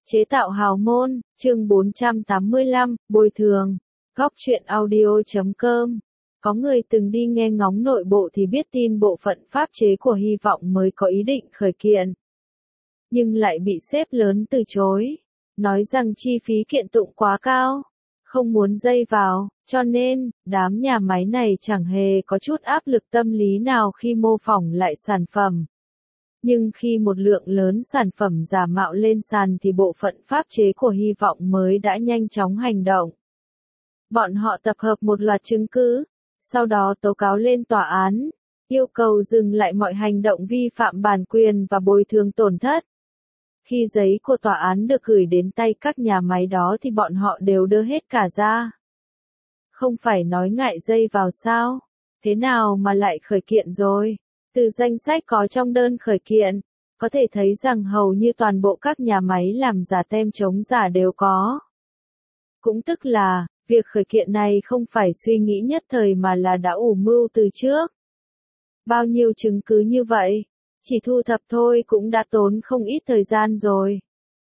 Chế tạo hào môn, chương 485, bồi thường. Góc truyện audio.com. Có người từng đi nghe ngóng nội bộ thì biết tin bộ phận pháp chế của Hy vọng mới có ý định khởi kiện. Nhưng lại bị sếp lớn từ chối. Nói rằng chi phí kiện tụng quá cao. Không muốn dây vào, cho nên, đám nhà máy này chẳng hề có chút áp lực tâm lý nào khi mô phỏng lại sản phẩm. Nhưng khi một lượng lớn sản phẩm giả mạo lên sàn thì bộ phận pháp chế của Hy vọng mới đã nhanh chóng hành động. Bọn họ tập hợp một loạt chứng cứ, sau đó tố cáo lên tòa án, yêu cầu dừng lại mọi hành động vi phạm bản quyền và bồi thường tổn thất. Khi giấy của tòa án được gửi đến tay các nhà máy đó thì bọn họ đều đưa hết cả ra. Không phải nói ngại dây vào sao? Thế nào mà lại khởi kiện rồi? Từ danh sách có trong đơn khởi kiện, có thể thấy rằng hầu như toàn bộ các nhà máy làm giả tem chống giả đều có. Cũng tức là, việc khởi kiện này không phải suy nghĩ nhất thời mà là đã ủ mưu từ trước. Bao nhiêu chứng cứ như vậy, chỉ thu thập thôi cũng đã tốn không ít thời gian rồi.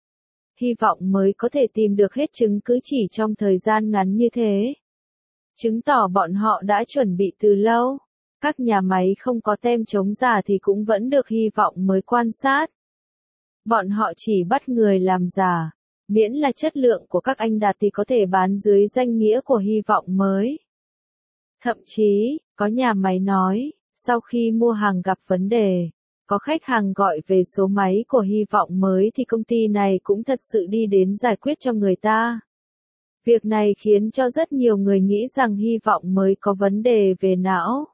Hy vọng mới có thể tìm được hết chứng cứ chỉ trong thời gian ngắn như thế. Chứng tỏ bọn họ đã chuẩn bị từ lâu. Các nhà máy không có tem chống giả thì cũng vẫn được Hy vọng mới quan sát. Bọn họ chỉ bắt người làm giả, miễn là chất lượng của các anh đạt thì có thể bán dưới danh nghĩa của Hy vọng mới. Thậm chí, có nhà máy nói, sau khi mua hàng gặp vấn đề, có khách hàng gọi về số máy của Hy vọng mới thì công ty này cũng thật sự đi đến giải quyết cho người ta. Việc này khiến cho rất nhiều người nghĩ rằng Hy vọng mới có vấn đề về não.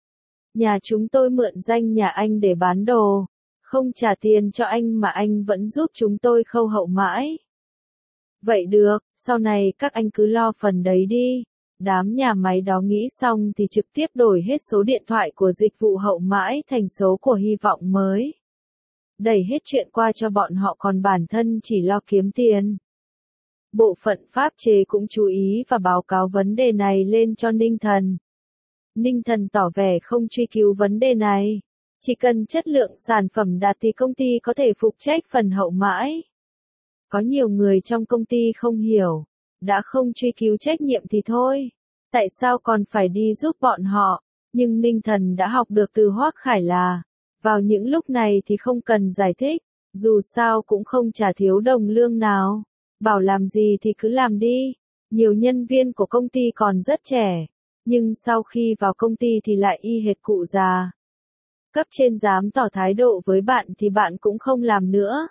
Nhà chúng tôi mượn danh nhà anh để bán đồ, không trả tiền cho anh mà anh vẫn giúp chúng tôi khâu hậu mãi. Vậy được, sau này các anh cứ lo phần đấy đi. Đám nhà máy đó nghĩ xong thì trực tiếp đổi hết số điện thoại của dịch vụ hậu mãi thành số của Hy vọng mới. Đẩy hết chuyện qua cho bọn họ còn bản thân chỉ lo kiếm tiền. Bộ phận pháp chế cũng chú ý và báo cáo vấn đề này lên cho Ninh Thần. Ninh Thần tỏ vẻ không truy cứu vấn đề này. Chỉ cần chất lượng sản phẩm đạt thì công ty có thể phụ trách phần hậu mãi. Có nhiều người trong công ty không hiểu. Đã không truy cứu trách nhiệm thì thôi. Tại sao còn phải đi giúp bọn họ? Nhưng Ninh Thần đã học được từ Hoắc Khải là, vào những lúc này thì không cần giải thích. Dù sao cũng không trả thiếu đồng lương nào. Bảo làm gì thì cứ làm đi. Nhiều nhân viên của công ty còn rất trẻ. Nhưng sau khi vào công ty thì lại y hệt cụ già. Cấp trên dám tỏ thái độ với bạn thì bạn cũng không làm nữa.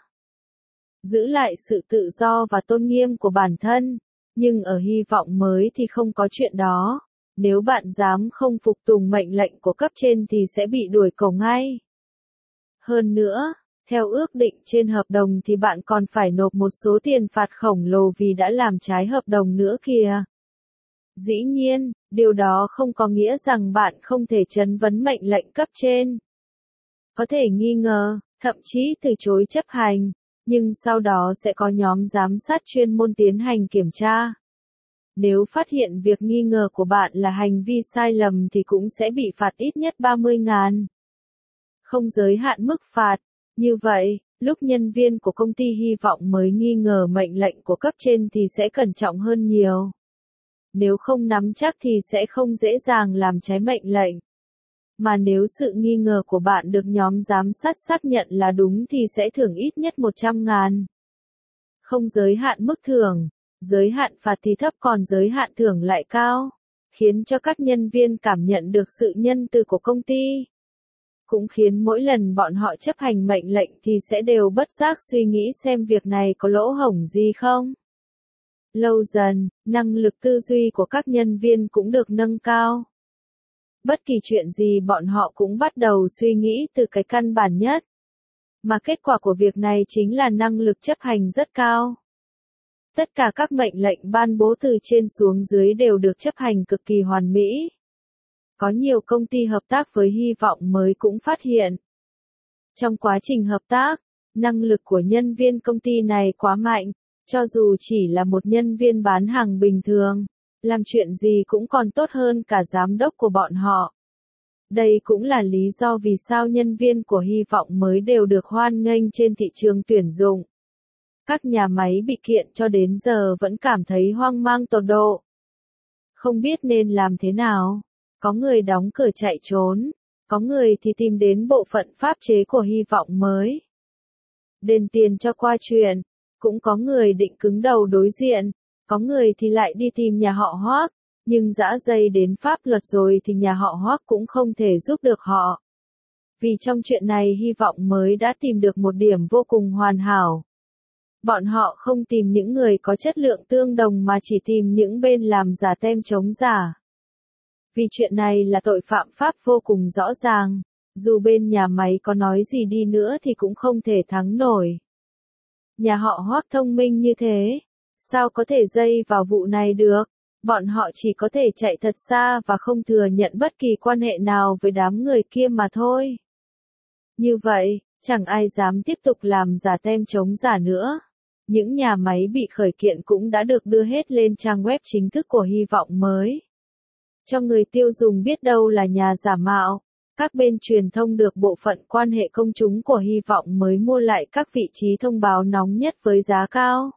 Giữ lại sự tự do và tôn nghiêm của bản thân. Nhưng ở Hy vọng mới thì không có chuyện đó. Nếu bạn dám không phục tùng mệnh lệnh của cấp trên thì sẽ bị đuổi cẩu ngay. Hơn nữa, theo ước định trên hợp đồng thì bạn còn phải nộp một số tiền phạt khổng lồ vì đã làm trái hợp đồng nữa kìa. Dĩ nhiên, điều đó không có nghĩa rằng bạn không thể chất vấn mệnh lệnh cấp trên. Có thể nghi ngờ, thậm chí từ chối chấp hành, nhưng sau đó sẽ có nhóm giám sát chuyên môn tiến hành kiểm tra. Nếu phát hiện việc nghi ngờ của bạn là hành vi sai lầm thì cũng sẽ bị phạt ít nhất 30.000. Không giới hạn mức phạt. Như vậy, lúc nhân viên của công ty Hy vọng mới nghi ngờ mệnh lệnh của cấp trên thì sẽ cẩn trọng hơn nhiều. Nếu không nắm chắc thì sẽ không dễ dàng làm trái mệnh lệnh. Mà nếu sự nghi ngờ của bạn được nhóm giám sát xác nhận là đúng thì sẽ thưởng ít nhất 100.000. Không giới hạn mức thưởng, giới hạn phạt thì thấp còn giới hạn thưởng lại cao, khiến cho các nhân viên cảm nhận được sự nhân từ của công ty. Cũng khiến mỗi lần bọn họ chấp hành mệnh lệnh thì sẽ đều bất giác suy nghĩ xem việc này có lỗ hổng gì không. Lâu dần, năng lực tư duy của các nhân viên cũng được nâng cao. Bất kỳ chuyện gì bọn họ cũng bắt đầu suy nghĩ từ cái căn bản nhất. Mà kết quả của việc này chính là năng lực chấp hành rất cao. Tất cả các mệnh lệnh ban bố từ trên xuống dưới đều được chấp hành cực kỳ hoàn mỹ. Có nhiều công ty hợp tác với Hy vọng mới cũng phát hiện. Trong quá trình hợp tác, năng lực của nhân viên công ty này quá mạnh, cho dù chỉ là một nhân viên bán hàng bình thường, làm chuyện gì cũng còn tốt hơn cả giám đốc của bọn họ. Đây cũng là lý do vì sao nhân viên của Hy vọng mới đều được hoan nghênh trên thị trường tuyển dụng. Các nhà máy bị kiện cho đến giờ vẫn cảm thấy hoang mang tột độ. Không biết nên làm thế nào. Có người đóng cửa chạy trốn, có người thì tìm đến bộ phận pháp chế của Hy vọng mới. Đền tiền cho qua chuyện, cũng có người định cứng đầu đối diện, có người thì lại đi tìm nhà họ Hoác, nhưng dã dây đến pháp luật rồi thì nhà họ Hoác cũng không thể giúp được họ. Vì trong chuyện này Hy vọng mới đã tìm được một điểm vô cùng hoàn hảo. Bọn họ không tìm những người có chất lượng tương đồng mà chỉ tìm những bên làm giả tem chống giả. Vì chuyện này là tội phạm pháp vô cùng rõ ràng, dù bên nhà máy có nói gì đi nữa thì cũng không thể thắng nổi. Nhà họ Hoác thông minh như thế, sao có thể dây vào vụ này được? Bọn họ chỉ có thể chạy thật xa và không thừa nhận bất kỳ quan hệ nào với đám người kia mà thôi. Như vậy, chẳng ai dám tiếp tục làm giả tem chống giả nữa. Những nhà máy bị khởi kiện cũng đã được đưa hết lên trang web chính thức của Hy vọng mới. Cho người tiêu dùng biết đâu là nhà giả mạo. Các bên truyền thông được bộ phận quan hệ công chúng của Hy vọng mới mua lại các vị trí thông báo nóng nhất với giá cao.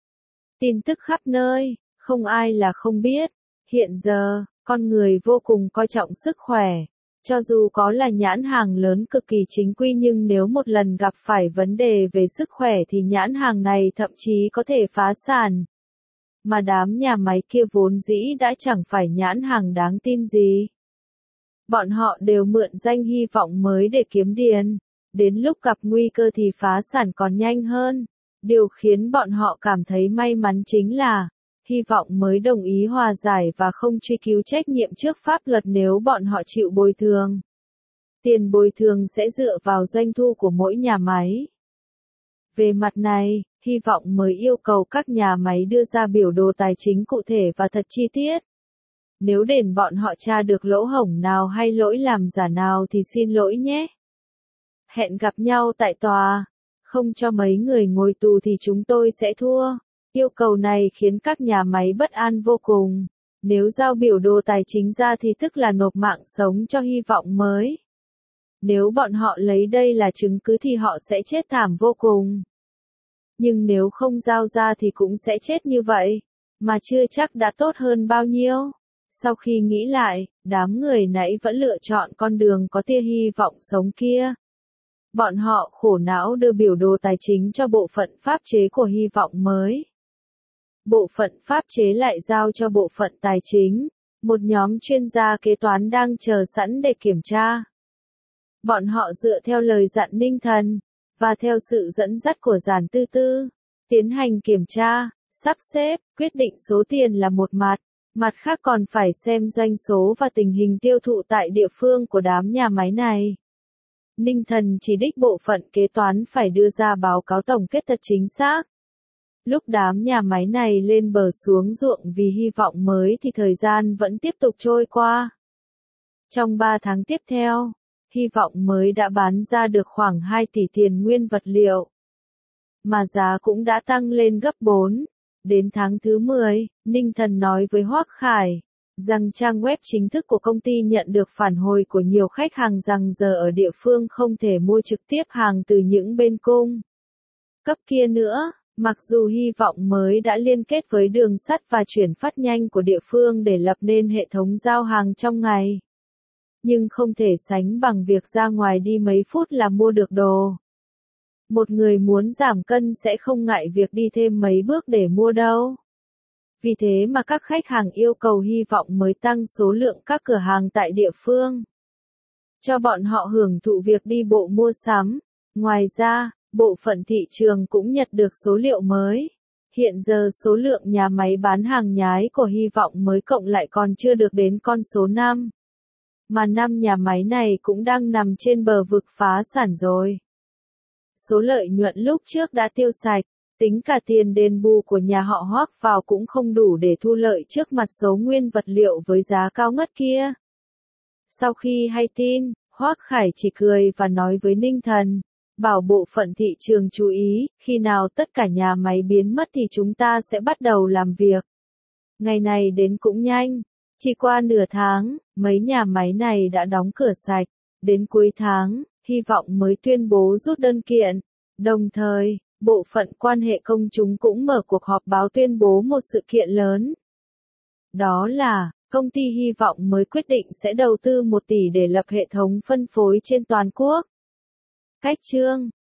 Tin tức khắp nơi, không ai là không biết. Hiện giờ, con người vô cùng coi trọng sức khỏe. Cho dù có là nhãn hàng lớn cực kỳ chính quy nhưng nếu một lần gặp phải vấn đề về sức khỏe thì nhãn hàng này thậm chí có thể phá sản. Mà đám nhà máy kia vốn dĩ đã chẳng phải nhãn hàng đáng tin gì. Bọn họ đều mượn danh Hy vọng mới để kiếm tiền. Đến lúc gặp nguy cơ thì phá sản còn nhanh hơn. Điều khiến bọn họ cảm thấy may mắn chính là Hy vọng mới đồng ý hòa giải và không truy cứu trách nhiệm trước pháp luật nếu bọn họ chịu bồi thường. Tiền bồi thường sẽ dựa vào doanh thu của mỗi nhà máy. Về mặt này, Hy vọng mới yêu cầu các nhà máy đưa ra biểu đồ tài chính cụ thể và thật chi tiết. Nếu để bọn họ tra được lỗ hổng nào hay lỗi làm giả nào thì xin lỗi nhé. Hẹn gặp nhau tại tòa. Không cho mấy người ngồi tù thì chúng tôi sẽ thua. Yêu cầu này khiến các nhà máy bất an vô cùng. Nếu giao biểu đồ tài chính ra thì tức là nộp mạng sống cho Hy vọng mới. Nếu bọn họ lấy đây là chứng cứ thì họ sẽ chết thảm vô cùng. Nhưng nếu không giao ra thì cũng sẽ chết như vậy, mà chưa chắc đã tốt hơn bao nhiêu. Sau khi nghĩ lại, đám người nãy vẫn lựa chọn con đường có tia hy vọng sống kia. Bọn họ khổ não đưa biểu đồ tài chính cho bộ phận pháp chế của Hy vọng mới. Bộ phận pháp chế lại giao cho bộ phận tài chính, một nhóm chuyên gia kế toán đang chờ sẵn để kiểm tra. Bọn họ dựa theo lời dặn Ninh Thần, và theo sự dẫn dắt của Giản Tư Tư, tiến hành kiểm tra, sắp xếp, quyết định số tiền là một mặt khác còn phải xem doanh số và tình hình tiêu thụ tại địa phương của đám nhà máy này. Ninh Thần chỉ đích bộ phận kế toán phải đưa ra báo cáo tổng kết thật chính xác. Lúc đám nhà máy này lên bờ xuống ruộng vì Hy vọng mới thì thời gian vẫn tiếp tục trôi qua. Trong 3 tháng tiếp theo, Hy vọng mới đã bán ra được khoảng 2 tỷ tiền nguyên vật liệu. Mà giá cũng đã tăng lên gấp 4. Đến tháng thứ 10, Ninh Thần nói với Hoác Khải rằng trang web chính thức của công ty nhận được phản hồi của nhiều khách hàng rằng giờ ở địa phương không thể mua trực tiếp hàng từ những bên cung cấp kia nữa. Mặc dù Hy vọng mới đã liên kết với đường sắt và chuyển phát nhanh của địa phương để lập nên hệ thống giao hàng trong ngày, nhưng không thể sánh bằng việc ra ngoài đi mấy phút là mua được đồ. Một người muốn giảm cân sẽ không ngại việc đi thêm mấy bước để mua đâu. Vì thế mà các khách hàng yêu cầu Hy vọng mới tăng số lượng các cửa hàng tại địa phương, cho bọn họ hưởng thụ việc đi bộ mua sắm. Ngoài ra, bộ phận thị trường cũng nhận được số liệu mới. Hiện giờ số lượng nhà máy bán hàng nhái của Hy vọng mới cộng lại còn chưa được đến con số 5. Mà 5 nhà máy này cũng đang nằm trên bờ vực phá sản rồi. Số lợi nhuận lúc trước đã tiêu sạch, tính cả tiền đền bù của nhà họ Hoác vào cũng không đủ để thu lợi trước mặt số nguyên vật liệu với giá cao ngất kia. Sau khi hay tin, Hoác Khải chỉ cười và nói với Ninh Thần, bảo bộ phận thị trường chú ý, khi nào tất cả nhà máy biến mất thì chúng ta sẽ bắt đầu làm việc. Ngày này đến cũng nhanh, chỉ qua nửa tháng, mấy nhà máy này đã đóng cửa sạch. Đến cuối tháng, Hy vọng mới tuyên bố rút đơn kiện. Đồng thời, bộ phận quan hệ công chúng cũng mở cuộc họp báo tuyên bố một sự kiện lớn. Đó là, công ty Hy vọng mới quyết định sẽ đầu tư 1 tỷ để lập hệ thống phân phối trên toàn quốc. Cách chương